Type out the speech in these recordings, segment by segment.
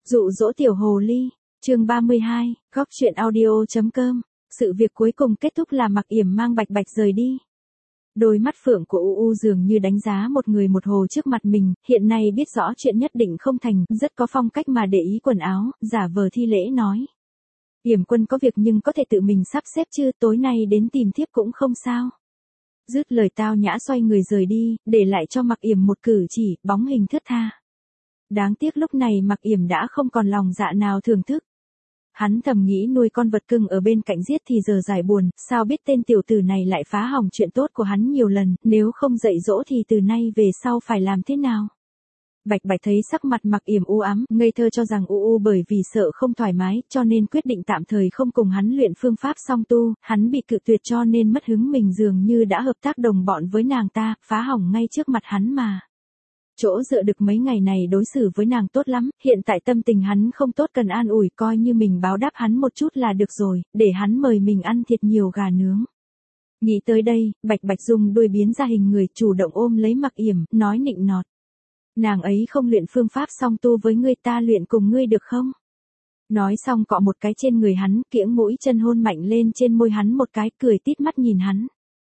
Dụ dỗ tiểu hồ ly, chương 32, góc truyện audio.com. Sự việc cuối cùng kết thúc là Mặc Yểm mang Bạch Bạch rời đi. Đôi mắt phượng của U dường như đánh giá một người một hồ trước mặt mình, hiện nay biết rõ chuyện nhất định không thành, rất có phong cách mà để ý quần áo, giả vờ thi lễ nói. Yểm quân có việc nhưng có thể tự mình sắp xếp chứ, tối nay đến tìm thiếp cũng không sao. Dứt lời tao nhã xoay người rời đi, để lại cho Mặc Yểm một cử chỉ, bóng hình thướt tha. Đáng tiếc lúc này Mặc Yểm đã không còn lòng dạ nào thưởng thức. Hắn thầm nghĩ nuôi con vật cưng ở bên cạnh giết thì giờ giải buồn, sao biết tên tiểu tử này lại phá hỏng chuyện tốt của hắn nhiều lần, nếu không dạy dỗ thì từ nay về sau phải làm thế nào. Bạch Bạch thấy sắc mặt Mặc Yểm u ám, ngây thơ cho rằng bởi vì sợ không thoải mái, cho nên quyết định tạm thời không cùng hắn luyện phương pháp song tu, hắn bị cự tuyệt cho nên mất hứng, mình dường như đã hợp tác đồng bọn với nàng ta, phá hỏng ngay trước mặt hắn mà. Chỗ dựa được mấy ngày này đối xử với nàng tốt lắm, hiện tại tâm tình hắn không tốt cần an ủi, coi như mình báo đáp hắn một chút là được rồi, để hắn mời mình ăn thiệt nhiều gà nướng. Nghĩ tới đây, Bạch Bạch dùng đuôi biến ra hình người, chủ động ôm lấy Mặc Yểm, nói nịnh nọt. Nàng ấy không luyện phương pháp song tu với ngươi, ta luyện cùng ngươi được không? Nói xong cọ một cái trên người hắn, kiễng mũi chân hôn mạnh lên trên môi hắn một cái, cười tít mắt nhìn hắn.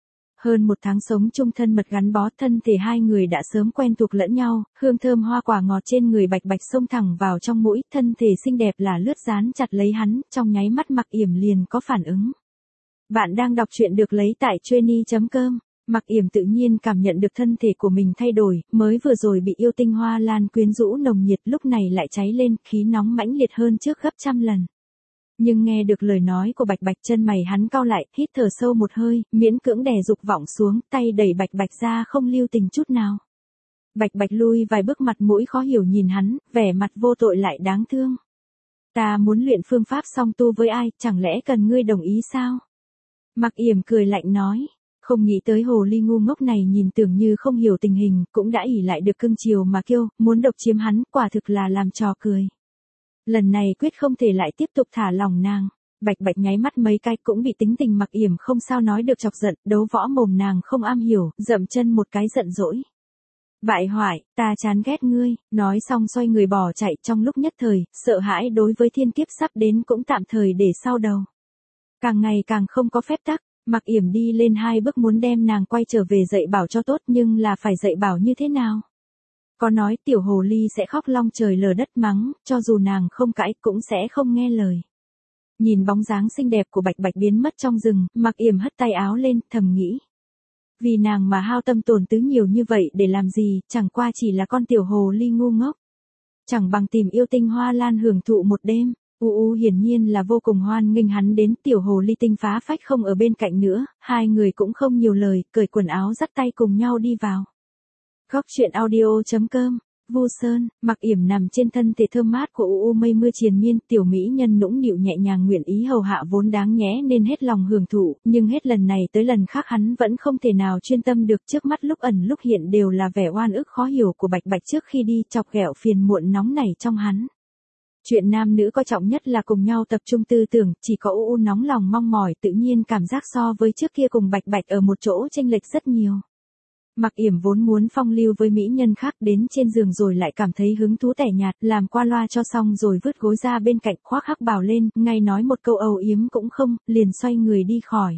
Hơn một tháng sống chung thân mật gắn bó, thân thể hai người đã sớm quen thuộc lẫn nhau, hương thơm hoa quả ngọt trên người Bạch Bạch xông thẳng vào trong mũi, thân thể xinh đẹp là lướt dán chặt lấy hắn, trong nháy mắt Mặc Yểm liền có phản ứng. Bạn đang đọc truyện được lấy tại Truyeni.com. Mặc Yểm tự nhiên cảm nhận được thân thể của mình thay đổi, mới vừa rồi bị yêu tinh hoa lan quyến rũ nồng nhiệt, lúc này lại cháy lên, khí nóng mãnh liệt hơn trước gấp trăm lần. Nhưng nghe được lời nói của Bạch Bạch, chân mày hắn cau lại, hít thở sâu một hơi, miễn cưỡng đè dục vọng xuống, tay đẩy Bạch Bạch ra không lưu tình chút nào. Bạch Bạch lui vài bước, mặt mũi khó hiểu nhìn hắn, vẻ mặt vô tội lại đáng thương. Ta muốn luyện phương pháp song tu với ai, chẳng lẽ cần ngươi đồng ý sao? Mặc Yểm cười lạnh nói. Không nghĩ tới hồ ly ngu ngốc này nhìn tưởng như không hiểu tình hình, cũng đã ỷ lại được cưng chiều mà kêu, muốn độc chiếm hắn, quả thực là làm trò cười. Lần này quyết không thể lại tiếp tục thả lỏng nàng. Bạch Bạch nháy mắt mấy cái, cũng bị tính tình Mặc Yểm không sao nói được chọc giận, đấu võ mồm nàng không am hiểu, dậm chân một cái giận dỗi. Bại hoại, ta chán ghét ngươi, nói xong xoay người bỏ chạy, trong lúc nhất thời, sợ hãi đối với thiên kiếp sắp đến cũng tạm thời để sau đầu. Càng ngày càng không có phép tắc. Mặc Yểm đi lên hai bước muốn đem nàng quay trở về dạy bảo cho tốt, nhưng là phải dạy bảo như thế nào? Có nói tiểu hồ ly sẽ khóc long trời lở đất mắng, cho dù nàng không cãi cũng sẽ không nghe lời. Nhìn bóng dáng xinh đẹp của Bạch Bạch biến mất trong rừng, Mặc Yểm hất tay áo lên, thầm nghĩ. Vì nàng mà hao tâm tổn tứ nhiều như vậy để làm gì, chẳng qua chỉ là con tiểu hồ ly ngu ngốc. Chẳng bằng tìm yêu tinh hoa lan hưởng thụ một đêm. Hiển nhiên là vô cùng hoan nghênh hắn đến, tiểu hồ ly tinh phá phách không ở bên cạnh nữa, hai người cũng không nhiều lời, cởi quần áo dắt tay cùng nhau đi vào. Góc truyện audio.com. Vu Sơn, Mặc Yểm nằm trên thân thể thơm mát của mây mưa triền miên, tiểu mỹ nhân nũng nịu nhẹ nhàng nguyện ý hầu hạ vốn đáng nhẽ nên hết lòng hưởng thụ, nhưng hết lần này tới lần khác hắn vẫn không thể nào chuyên tâm được, trước mắt lúc ẩn lúc hiện đều là vẻ oan ức khó hiểu của Bạch Bạch trước khi đi, chọc ghẹo phiền muộn nóng nảy trong hắn. Chuyện nam nữ coi trọng nhất là cùng nhau tập trung tư tưởng, chỉ có nóng lòng mong mỏi, tự nhiên cảm giác so với trước kia cùng Bạch Bạch ở một chỗ chênh lệch rất nhiều. Mặc Yểm vốn muốn phong lưu với mỹ nhân khác, đến trên giường rồi lại cảm thấy hứng thú tẻ nhạt, làm qua loa cho xong rồi vứt gối ra bên cạnh, khoác hắc bào lên, ngay nói một câu âu yếm cũng không, liền xoay người đi khỏi.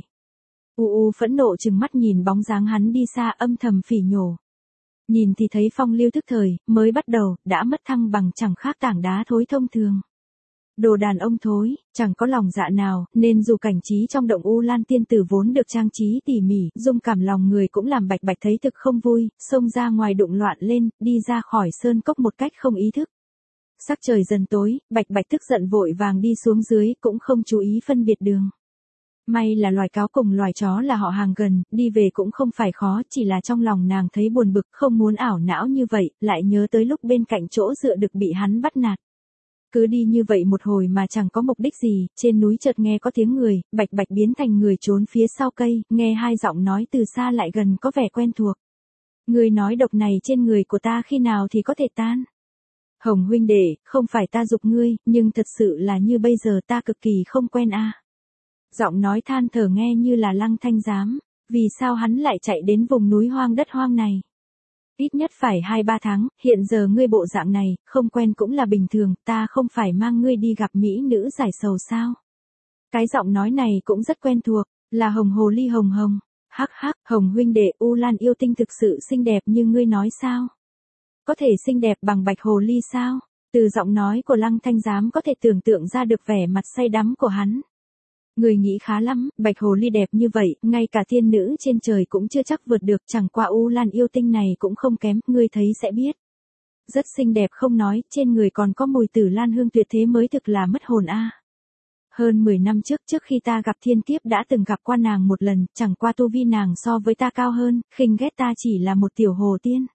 Phẫn nộ trừng mắt nhìn bóng dáng hắn đi xa, âm thầm phỉ nhổ. Nhìn thì thấy phong lưu thức thời, mới bắt đầu, đã mất thăng bằng, chẳng khác tảng đá thối thông thường. Đồ đàn ông thối, chẳng có lòng dạ nào, nên dù cảnh trí trong động U Lan tiên tử vốn được trang trí tỉ mỉ, dung cảm lòng người cũng làm Bạch Bạch thấy thực không vui, xông ra ngoài đụng loạn lên, đi ra khỏi sơn cốc một cách không ý thức. Sắc trời dần tối, Bạch Bạch tức giận vội vàng đi xuống dưới, cũng không chú ý phân biệt đường. May là loài cáo cùng loài chó là họ hàng gần, đi về cũng không phải khó, chỉ là trong lòng nàng thấy buồn bực, không muốn ảo não như vậy, lại nhớ tới lúc bên cạnh chỗ dựa được bị hắn bắt nạt. Cứ đi như vậy một hồi mà chẳng có mục đích gì, trên núi chợt nghe có tiếng người, Bạch Bạch biến thành người trốn phía sau cây, nghe hai giọng nói từ xa lại gần có vẻ quen thuộc. Người nói độc này trên người của ta khi nào thì có thể tan? Hồng huynh đệ, không phải ta giục ngươi, nhưng thật sự là như bây giờ ta cực kỳ không quen a. Giọng nói than thở nghe như là Lăng Thanh Giám, vì sao hắn lại chạy đến vùng núi hoang đất hoang này? Ít nhất phải 2-3 tháng, hiện giờ ngươi bộ dạng này, không quen cũng là bình thường, ta không phải mang ngươi đi gặp mỹ nữ giải sầu sao. Cái giọng nói này cũng rất quen thuộc, là Hồng Hồ Ly Hồng Hồng. Hắc hắc, Hồng huynh đệ, U Lan yêu tinh thực sự xinh đẹp như ngươi nói sao? Có thể xinh đẹp bằng Bạch Hồ Ly sao? Từ giọng nói của Lăng Thanh Giám có thể tưởng tượng ra được vẻ mặt say đắm của hắn. Người nghĩ khá lắm, Bạch Hồ Ly đẹp như vậy, ngay cả thiên nữ trên trời cũng chưa chắc vượt được, chẳng qua U Lan yêu tinh này cũng không kém, ngươi thấy sẽ biết. Rất xinh đẹp không nói, trên người còn có mùi tử lan hương tuyệt thế mới thực là mất hồn a. Hơn 10 năm trước khi ta gặp thiên kiếp đã từng gặp qua nàng một lần, chẳng qua tu vi nàng so với ta cao hơn, khinh ghét ta chỉ là một tiểu hồ tiên.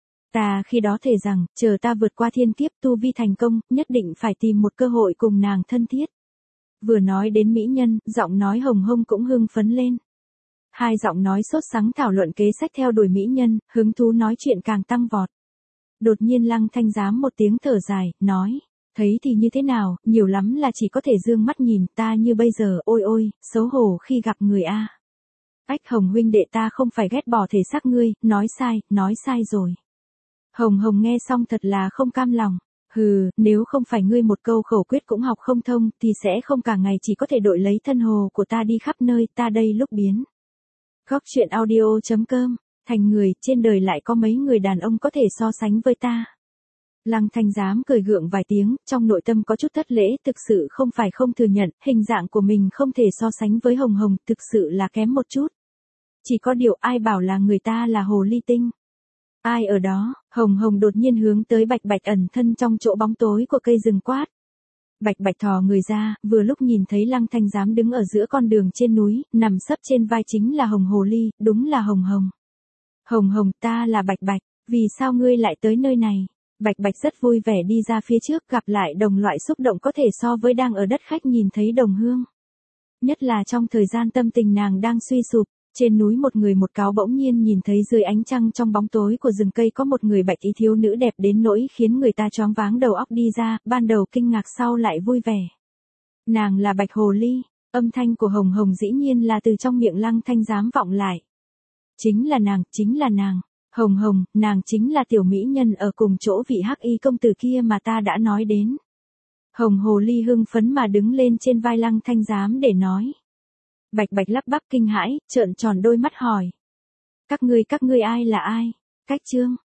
Ta khi đó thề rằng, chờ ta vượt qua thiên kiếp tu vi thành công, nhất định phải tìm một cơ hội cùng nàng thân thiết. Vừa nói đến mỹ nhân, giọng nói Hồng Hồng cũng hưng phấn lên. Hai giọng nói sốt sắng thảo luận kế sách theo đuổi mỹ nhân, hứng thú nói chuyện càng tăng vọt. Đột nhiên Lăng Thanh Giám một tiếng thở dài, nói, thấy thì như thế nào, nhiều lắm là chỉ có thể dương mắt nhìn, ta như bây giờ, ôi ôi, xấu hổ khi gặp người a. Ách Hồng huynh đệ, ta không phải ghét bỏ thể xác ngươi, nói sai rồi. Hồng Hồng nghe xong thật là không cam lòng. Hừ, nếu không phải ngươi một câu khẩu quyết cũng học không thông, thì sẽ không cả ngày chỉ có thể đội lấy thân hồ của ta đi khắp nơi, ta đây lúc biến. Góc truyện audio.com, thành người, trên đời lại có mấy người đàn ông có thể so sánh với ta. Lăng Thanh Giám cười gượng vài tiếng, trong nội tâm có chút thất lễ, thực sự không phải không thừa nhận, hình dạng của mình không thể so sánh với Hồng Hồng, thực sự là kém một chút. Chỉ có điều ai bảo là người ta là hồ ly tinh. Ai ở đó, Hồng Hồng đột nhiên hướng tới Bạch Bạch ẩn thân trong chỗ bóng tối của cây rừng quát. Bạch Bạch thò người ra, vừa lúc nhìn thấy Lăng Thanh Giám đứng ở giữa con đường trên núi, nằm sấp trên vai chính là Hồng Hồ Ly, đúng là Hồng Hồng. Hồng Hồng, ta là Bạch Bạch, vì sao ngươi lại tới nơi này? Bạch Bạch rất vui vẻ đi ra phía trước, gặp lại đồng loại xúc động có thể so với đang ở đất khách nhìn thấy đồng hương. Nhất là trong thời gian tâm tình nàng đang suy sụp. Trên núi một người một cáo bỗng nhiên nhìn thấy dưới ánh trăng trong bóng tối của rừng cây có một người bạch y thiếu nữ đẹp đến nỗi khiến người ta choáng váng đầu óc đi ra, ban đầu kinh ngạc sau lại vui vẻ. Nàng là Bạch Hồ Ly, âm thanh của Hồng Hồng dĩ nhiên là từ trong miệng Lăng Thanh Giám vọng lại. Chính là nàng, Hồng Hồng, nàng chính là tiểu mỹ nhân ở cùng chỗ vị hắc y công tử kia mà ta đã nói đến. Hồng Hồ Ly hưng phấn mà đứng lên trên vai Lăng Thanh Giám để nói. Bạch Bạch lắp bắp kinh hãi, trợn tròn đôi mắt hỏi. Các ngươi ai là ai? Cách chương.